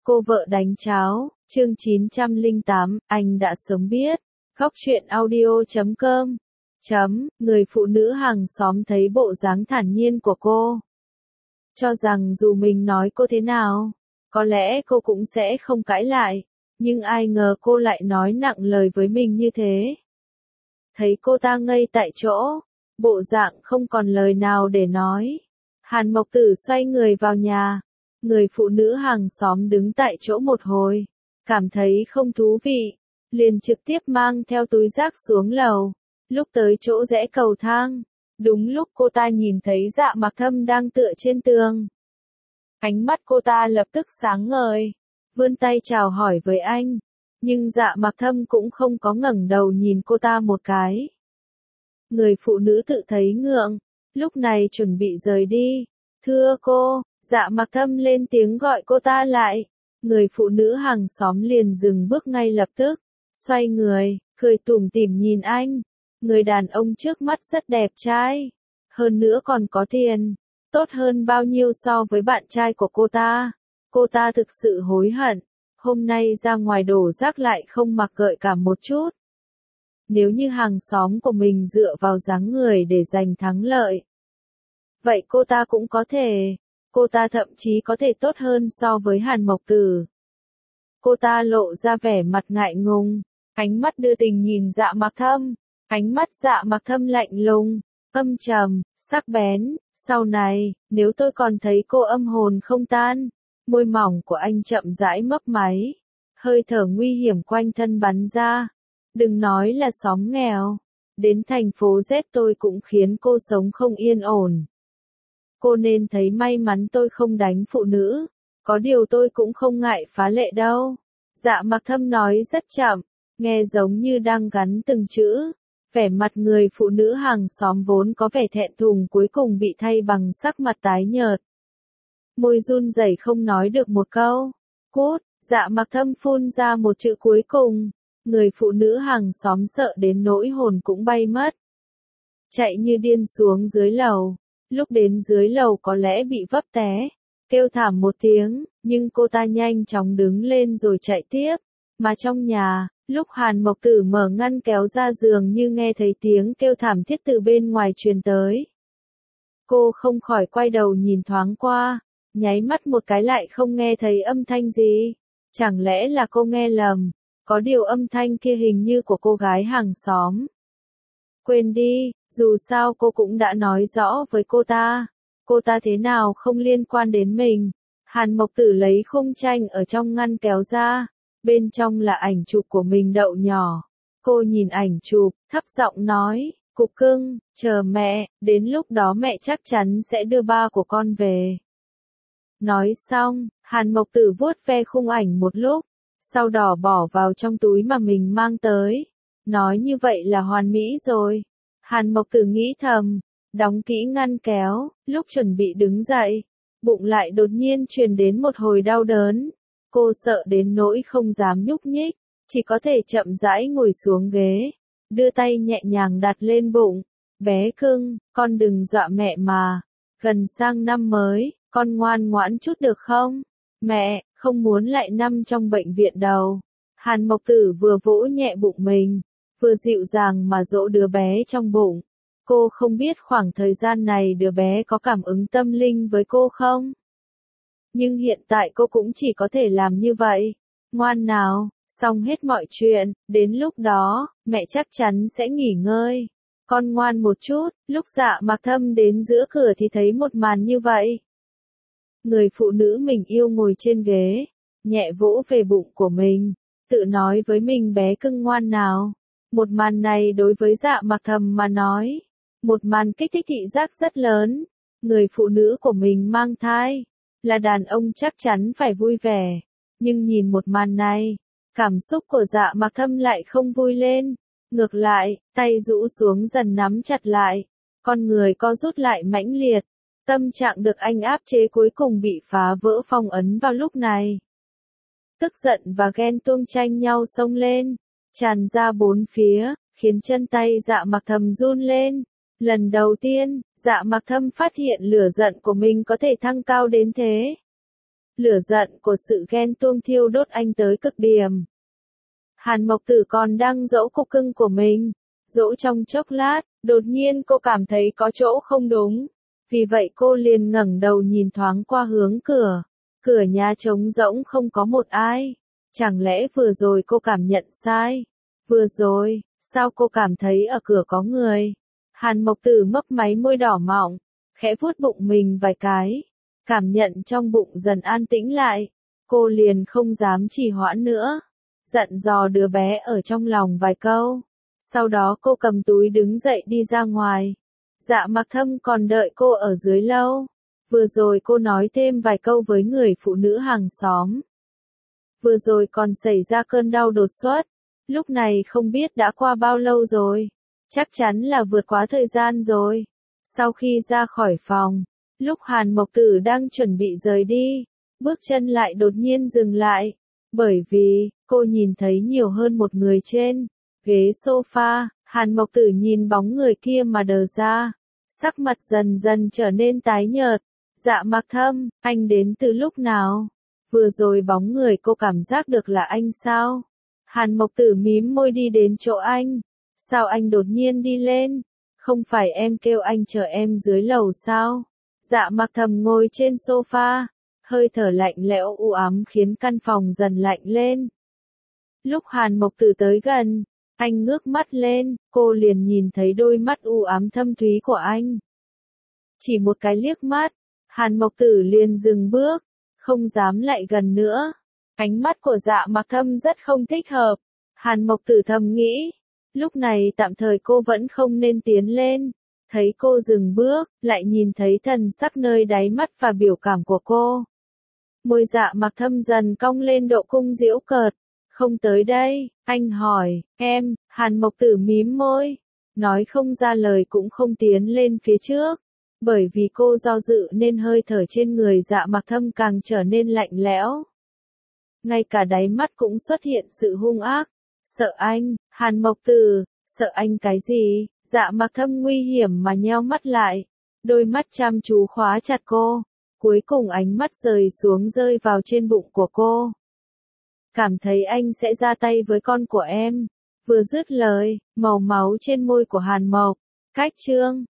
Cô vợ đánh cháo, chương 908, anh đã sớm biết. Góc truyện audio.com. Người phụ nữ hàng xóm thấy bộ dáng thản nhiên của cô. Cho rằng dù mình nói cô thế nào, có lẽ cô cũng sẽ không cãi lại. Nhưng ai ngờ cô lại nói nặng lời với mình như thế. Thấy cô ta ngây tại chỗ, bộ dạng không còn lời nào để nói. Hàn Mộc Tử xoay người vào nhà. Người phụ nữ hàng xóm đứng tại chỗ một hồi, cảm thấy không thú vị, liền trực tiếp mang theo túi rác xuống lầu. Lúc tới chỗ rẽ cầu thang, đúng lúc cô ta nhìn thấy Dạ Mặc Thâm đang tựa trên tường. Ánh mắt cô ta lập tức sáng ngời, vươn tay chào hỏi với anh, nhưng Dạ Mặc Thâm cũng không có ngẩng đầu nhìn cô ta một cái. Người phụ nữ tự thấy ngượng, lúc này chuẩn bị rời đi. Thưa cô. Dạ Mặc Thâm lên tiếng gọi cô ta lại. Người phụ nữ hàng xóm liền dừng bước ngay lập tức, xoay người, cười tủm tỉm nhìn anh. Người đàn ông trước mắt rất đẹp trai, hơn nữa còn có tiền, tốt hơn bao nhiêu so với bạn trai của cô ta. Cô ta thực sự hối hận, hôm nay ra ngoài đổ rác lại không mặc gợi cảm một chút. Nếu như hàng xóm của mình dựa vào dáng người để giành thắng lợi, vậy cô ta cũng có thể. Cô ta thậm chí có thể tốt hơn so với Hàn Mộc Tử. Cô ta lộ ra vẻ mặt ngại ngùng, ánh mắt đưa tình nhìn Dạ Mặc Thâm. Ánh mắt Dạ Mặc Thâm lạnh lùng, âm trầm, sắc bén. Sau này, nếu tôi còn thấy cô âm hồn không tan. Môi mỏng của anh chậm rãi mấp máy, hơi thở nguy hiểm quanh thân bắn ra. Đừng nói là xóm nghèo, đến thành phố Z tôi cũng khiến cô sống không yên ổn. Cô nên thấy may mắn tôi không đánh phụ nữ, có điều tôi cũng không ngại phá lệ đâu. Dạ Mặc Thâm nói rất chậm, nghe giống như đang gắn từng chữ. Vẻ mặt người phụ nữ hàng xóm vốn có vẻ thẹn thùng cuối cùng bị thay bằng sắc mặt tái nhợt. Môi run rẩy không nói được một câu. Cút. Dạ Mặc Thâm phun ra một chữ cuối cùng. Người phụ nữ hàng xóm sợ đến nỗi hồn cũng bay mất, chạy như điên xuống dưới lầu. Lúc đến dưới lầu có lẽ bị vấp té, kêu thảm một tiếng, nhưng cô ta nhanh chóng đứng lên rồi chạy tiếp. Mà trong nhà, lúc Hàn Mộc Tử mở ngăn kéo ra giường như nghe thấy tiếng kêu thảm thiết từ bên ngoài truyền tới. Cô không khỏi quay đầu nhìn thoáng qua, nháy mắt một cái lại không nghe thấy âm thanh gì. Chẳng lẽ là cô nghe lầm, có điều âm thanh kia hình như của cô gái hàng xóm. Quên đi, dù sao cô cũng đã nói rõ với cô ta thế nào không liên quan đến mình. Hàn Mộc Tử lấy khung tranh ở trong ngăn kéo ra, bên trong là ảnh chụp của mình đậu nhỏ. Cô nhìn ảnh chụp, thấp giọng nói, cục cưng, chờ mẹ, đến lúc đó mẹ chắc chắn sẽ đưa ba của con về. Nói xong, Hàn Mộc Tử vuốt ve khung ảnh một lúc, sau đó bỏ vào trong túi mà mình mang tới. Nói như vậy là hoàn mỹ rồi. Hàn Mộc Tử nghĩ thầm, đóng kỹ ngăn kéo, lúc chuẩn bị đứng dậy, bụng lại đột nhiên truyền đến một hồi đau đớn. Cô sợ đến nỗi không dám nhúc nhích, chỉ có thể chậm rãi ngồi xuống ghế, đưa tay nhẹ nhàng đặt lên bụng. Bé cưng, con đừng dọa mẹ mà, gần sang năm mới, con ngoan ngoãn chút được không? Mẹ, không muốn lại nằm trong bệnh viện đâu. Hàn Mộc Tử vừa vỗ nhẹ bụng mình, vừa dịu dàng mà dỗ đứa bé trong bụng. Cô không biết khoảng thời gian này đứa bé có cảm ứng tâm linh với cô không? Nhưng hiện tại cô cũng chỉ có thể làm như vậy. Ngoan nào, xong hết mọi chuyện, đến lúc đó, mẹ chắc chắn sẽ nghỉ ngơi. Con ngoan một chút. Lúc Dạ Mặc Thâm đến giữa cửa thì thấy một màn như vậy. Người phụ nữ mình yêu ngồi trên ghế, nhẹ vỗ về bụng của mình, tự nói với mình bé cưng ngoan nào. Một màn này đối với Dạ Mặc Thâm mà nói, một màn kích thích thị giác rất lớn. Người phụ nữ của mình mang thai, là đàn ông chắc chắn phải vui vẻ. Nhưng nhìn một màn này, cảm xúc của Dạ Mặc Thâm lại không vui lên. Ngược lại, tay rũ xuống dần nắm chặt lại, con người co rút lại mãnh liệt. Tâm trạng được anh áp chế cuối cùng bị phá vỡ phong ấn vào lúc này. Tức giận và ghen tuông tranh nhau xông lên, tràn ra bốn phía, khiến chân tay Dạ Mặc Thâm run lên. Lần đầu tiên, Dạ Mặc Thâm phát hiện lửa giận của mình có thể thăng cao đến thế. Lửa giận của sự ghen tuông thiêu đốt anh tới cực điểm. Hàn Mộc Tử còn đang dỗ cục cưng của mình. Dỗ trong chốc lát, đột nhiên cô cảm thấy có chỗ không đúng. Vì vậy cô liền ngẩng đầu nhìn thoáng qua hướng cửa. Cửa nhà trống rỗng không có một ai. Chẳng lẽ vừa rồi cô cảm nhận sai? Vừa rồi, sao cô cảm thấy ở cửa có người? Hàn Mộc Tử mấp máy môi đỏ mọng, khẽ vuốt bụng mình vài cái. Cảm nhận trong bụng dần an tĩnh lại. Cô liền không dám trì hoãn nữa. Dặn dò đứa bé ở trong lòng vài câu. Sau đó cô cầm túi đứng dậy đi ra ngoài. Dạ Mặc Thâm còn đợi cô ở dưới lâu. Vừa rồi cô nói thêm vài câu với người phụ nữ hàng xóm. Vừa rồi còn xảy ra cơn đau đột xuất. Lúc này không biết đã qua bao lâu rồi. Chắc chắn là vượt quá thời gian rồi. Sau khi ra khỏi phòng, lúc Hàn Mộc Tử đang chuẩn bị rời đi, bước chân lại đột nhiên dừng lại. Bởi vì, cô nhìn thấy nhiều hơn một người trên ghế sofa. Hàn Mộc Tử nhìn bóng người kia mà đờ ra. Sắc mặt dần dần trở nên tái nhợt. Dạ Mặc Thâm, anh đến từ lúc nào? Vừa rồi bóng người cô cảm giác được là anh sao? Hàn Mộc Tử mím môi đi đến chỗ anh. Sao anh đột nhiên đi lên? Không phải em kêu anh chờ em dưới lầu sao? Dạ Mặc Thâm ngồi trên sofa. Hơi thở lạnh lẽo u ám khiến căn phòng dần lạnh lên. Lúc Hàn Mộc Tử tới gần, anh ngước mắt lên, cô liền nhìn thấy đôi mắt u ám thâm thúy của anh. Chỉ một cái liếc mắt, Hàn Mộc Tử liền dừng bước, không dám lại gần nữa. Ánh mắt của Dạ Mặc Thâm rất không thích hợp. Hàn Mộc Tử thầm nghĩ, lúc này tạm thời cô vẫn không nên tiến lên. Thấy cô dừng bước, lại nhìn thấy thần sắc nơi đáy mắt và biểu cảm của cô. Môi Dạ Mặc Thâm dần cong lên độ cung giễu cợt. Không tới đây, anh hỏi, em, Hàn Mộc Tử mím môi. Nói không ra lời cũng không tiến lên phía trước. Bởi vì cô do dự nên hơi thở trên người Dạ Mặc Thâm càng trở nên lạnh lẽo. Ngay cả đáy mắt cũng xuất hiện sự hung ác. Sợ anh, Hàn Mộc Tử, sợ anh cái gì? Dạ Mặc Thâm nguy hiểm mà nheo mắt lại. Đôi mắt chăm chú khóa chặt cô. Cuối cùng ánh mắt rời xuống rơi vào trên bụng của cô. Cảm thấy anh sẽ ra tay với con của em. Vừa dứt lời, màu máu trên môi của Hàn Mộc. Cách chương